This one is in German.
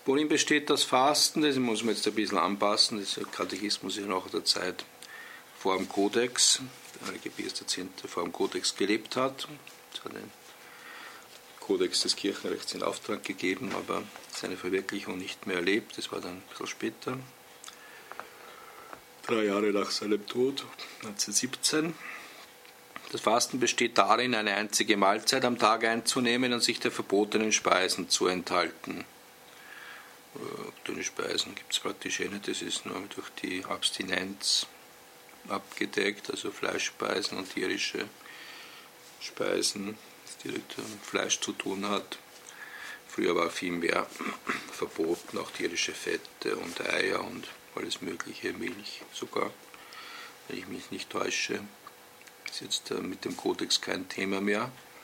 Worin besteht das Fasten? Das muss man jetzt ein bisschen anpassen. Der Katechismus ist noch der Zeit vor dem Kodex. Der Heilige Pius X. vor dem Kodex gelebt hat. Es hat den Kodex des Kirchenrechts in Auftrag gegeben, aber seine Verwirklichung nicht mehr erlebt. Das war dann ein bisschen später. 3 Jahre nach seinem Tod, 1917. Das Fasten besteht darin, eine einzige Mahlzeit am Tag einzunehmen und sich der verbotenen Speisen zu enthalten. Verbotene Speisen gibt es praktisch nicht, das ist nur durch die Abstinenz abgedeckt, also Fleischspeisen und tierische Speisen, das direkt mit Fleisch zu tun hat. Früher war viel mehr verboten, auch tierische Fette und Eier und alles mögliche, Milch sogar, wenn ich mich nicht täusche. Ist jetzt mit dem Kodex kein Thema mehr.